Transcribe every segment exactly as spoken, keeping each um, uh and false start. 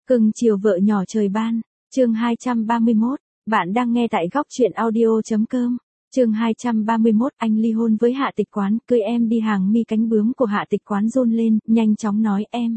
Cưng chiều vợ nhỏ trời ban, chương hai trăm ba mươi mốt, bạn đang nghe tại góc truyện audio.com. Chương hai trăm ba mươi mốt, anh ly hôn với Hạ Tịch Quán, cưới em đi. Hàng mi cánh bướm của Hạ Tịch Quán run lên, nhanh chóng nói em.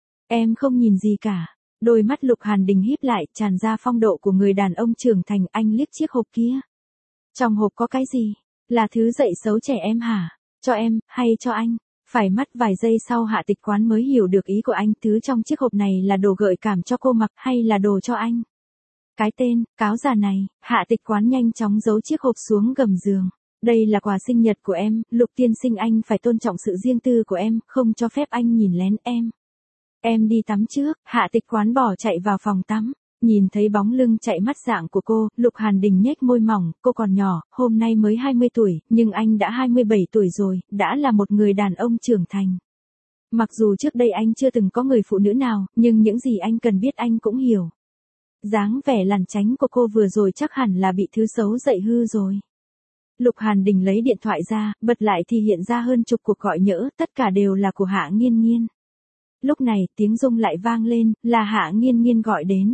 Em không nhìn gì cả. Đôi mắt Lục Hàn Đình híp lại, tràn ra phong độ của người đàn ông trưởng thành. Anh liếc chiếc hộp kia. Trong hộp có cái gì? Là thứ dạy xấu trẻ em hả? Cho em, hay cho anh? Phải mất vài giây sau Hạ Tịch Quán mới hiểu được ý của anh. Thứ trong chiếc hộp này là đồ gợi cảm cho cô mặc hay là đồ cho anh? Cái tên, cáo già này. Hạ Tịch Quán nhanh chóng giấu chiếc hộp xuống gầm giường. Đây là quà sinh nhật của em, Lục tiên sinh, anh phải tôn trọng sự riêng tư của em, không cho phép anh nhìn lén em. Em đi tắm trước. Hạ Tịch Quán bỏ chạy vào phòng tắm. Nhìn thấy bóng lưng chạy mắt dạng của cô, Lục Hàn Đình nhếch môi mỏng, cô còn nhỏ, hôm nay mới hai mươi tuổi, nhưng anh đã hai mươi bảy tuổi rồi, đã là một người đàn ông trưởng thành. Mặc dù trước đây anh chưa từng có người phụ nữ nào, nhưng những gì anh cần biết anh cũng hiểu. Dáng vẻ lằn chánh của cô vừa rồi chắc hẳn là bị thứ xấu dạy hư rồi. Lục Hàn Đình lấy điện thoại ra, bật lại thì hiện ra hơn chục cuộc gọi nhỡ, tất cả đều là của Hạ Nghiên Nghiên. Lúc này, tiếng rung lại vang lên, là Hạ Nghiên Nghiên gọi đến.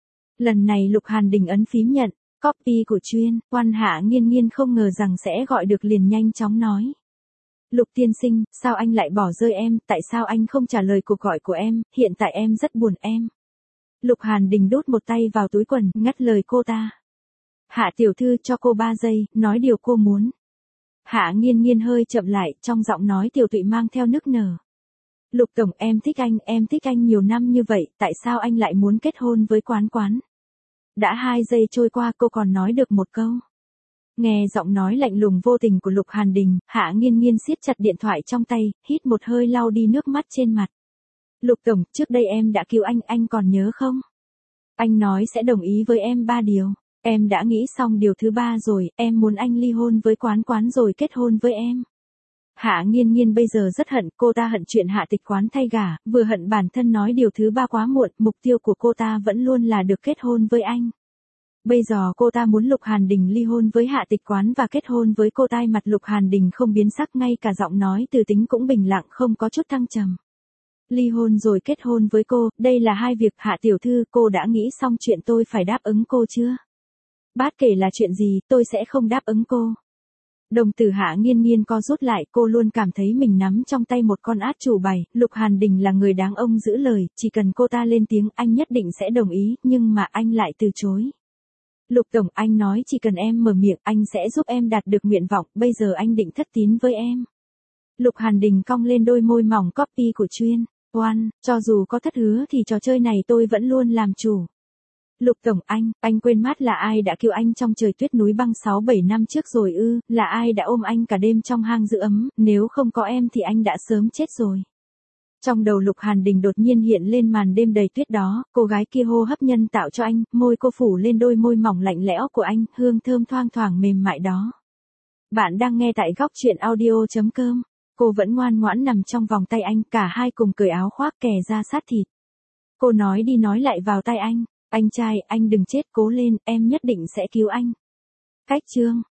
Lần này Lục Hàn Đình ấn phím nhận, copy của chuyên, quan. Hạ Nghiên Nghiên không ngờ rằng sẽ gọi được liền nhanh chóng nói. Lục tiên sinh, sao anh lại bỏ rơi em, tại sao anh không trả lời cuộc gọi của em, hiện tại em rất buồn em. Lục Hàn Đình đút một tay vào túi quần, ngắt lời cô ta. Hạ tiểu thư, cho cô ba giây, nói điều cô muốn. Hạ Nghiên Nghiên hơi chậm lại, trong giọng nói tiểu tụy mang theo nức nở. Lục tổng, em thích anh, em thích anh nhiều năm như vậy, tại sao anh lại muốn kết hôn với Quán Quán? Đã hai giây trôi qua cô còn nói được một câu. Nghe giọng nói lạnh lùng vô tình của Lục Hàn Đình, Hạ Nghiên Nghiên siết chặt điện thoại trong tay, hít một hơi lau đi nước mắt trên mặt. Lục tổng, trước đây em đã cứu anh, anh còn nhớ không? Anh nói sẽ đồng ý với em ba điều. Em đã nghĩ xong điều thứ ba rồi, em muốn anh ly hôn với Quán Quán rồi kết hôn với em. Hạ Nghiên Nghiên bây giờ rất hận, cô ta hận chuyện Hạ Tịch Quán thay gả, vừa hận bản thân nói điều thứ ba quá muộn, mục tiêu của cô ta vẫn luôn là được kết hôn với anh. Bây giờ cô ta muốn Lục Hàn Đình ly hôn với Hạ Tịch Quán và kết hôn với cô. Tai mặt Lục Hàn Đình không biến sắc, ngay cả giọng nói từ tính cũng bình lặng, không có chút thăng trầm. Ly hôn rồi kết hôn với cô, đây là hai việc. Hạ tiểu thư, cô đã nghĩ xong chuyện tôi phải đáp ứng cô chưa? Bất kể là chuyện gì, tôi sẽ không đáp ứng cô. Đồng tử Hạ Nghiên Nghiên co rút lại, cô luôn cảm thấy mình nắm trong tay một con át chủ bài. Lục Hàn Đình là người đáng ông giữ lời, chỉ cần cô ta lên tiếng anh nhất định sẽ đồng ý, nhưng mà anh lại từ chối. Lục tổng, anh nói chỉ cần em mở miệng anh sẽ giúp em đạt được nguyện vọng, bây giờ anh định thất tín với em. Lục Hàn Đình cong lên đôi môi mỏng, copy của chuyên. Oan, cho dù có thất hứa thì trò chơi này tôi vẫn luôn làm chủ. Lục tổng, anh, anh quên mất là ai đã cứu anh trong trời tuyết núi băng sáu bảy năm trước rồi ư, là ai đã ôm anh cả đêm trong hang giữ ấm, nếu không có em thì anh đã sớm chết rồi. Trong đầu Lục Hàn Đình đột nhiên hiện lên màn đêm đầy tuyết đó, cô gái kia hô hấp nhân tạo cho anh, môi cô phủ lên đôi môi mỏng lạnh lẽo của anh, hương thơm thoang thoảng mềm mại đó. Bạn đang nghe tại góc truyện audio.com. Cô vẫn ngoan ngoãn nằm trong vòng tay anh, cả hai cùng cởi áo khoác kè ra sát thịt. Cô nói đi nói lại vào tai anh, anh trai, anh đừng chết, cố lên, em nhất định sẽ cứu anh. Cách chương